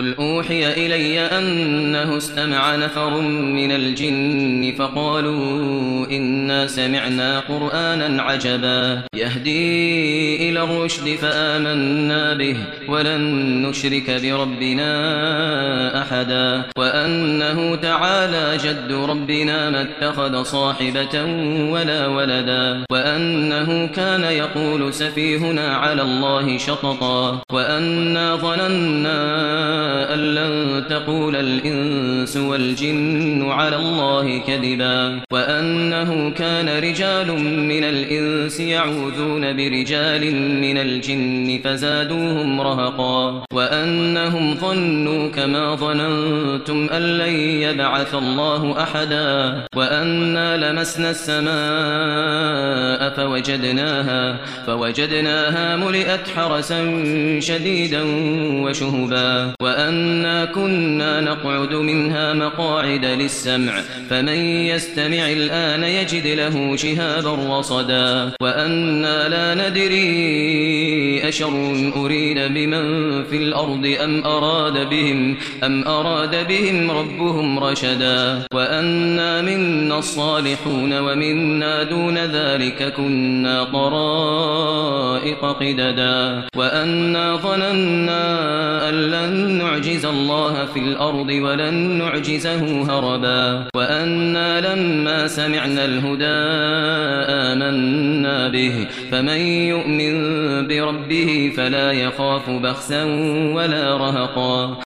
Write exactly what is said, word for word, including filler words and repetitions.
قل أوحي إلي أنه استمع نفر من الجن فقالوا إنا سمعنا قرآنا عجبا يهدي إلى الرشد فآمنا به ولن نشرك بربنا أحدا وأنه تعالى جد ربنا ما اتخذ صاحبة ولا ولدا وأنه كان يقول سفيهنا على الله شططا وأنا ظننا أن لن تقول الإنس والجن على الله كذبا وأنه كان رجال من الإنس يعوذون برجال من الجن فزادوهم رهقا وأنهم ظنوا كما ظننتم أن لن يبعث الله أحدا وأنا لمسنا السماء فوجدناها فوجدناها ملئت حرسا شديدا وشهبا وأنا كنا نقعد منها مقاعد للسمع فمن يستمع الآن يجد له شهابا رصدا وأنا لا ندري أشر أريد بمن في الأرض أم أراد بهم أم أراد بهم ربهم رشدا وأنا منا الصالحون ومنا دون ذلك كنا طرائق قددا وأنا ظننا أن لن نعجز الله في الأرض ولن نعجزه هربا وأنا لما سمعنا الهدى آمنا به فمن يؤمن بربه فلا يخاف بخسا ولا رهقا